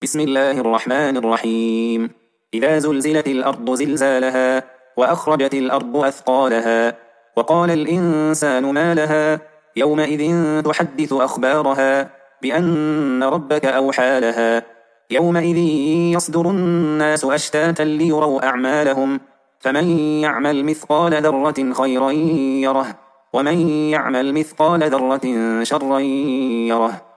بسم الله الرحمن الرحيم. إذا زلزلت الأرض زلزالها وأخرجت الأرض أثقالها وقال الإنسان ما لها يومئذ تحدث أخبارها بأن ربك أوحى لها يومئذ يصدر الناس أشتاتا ليروا أعمالهم فمن يعمل مثقال ذرة خيرا يره ومن يعمل مثقال ذرة شرا يره.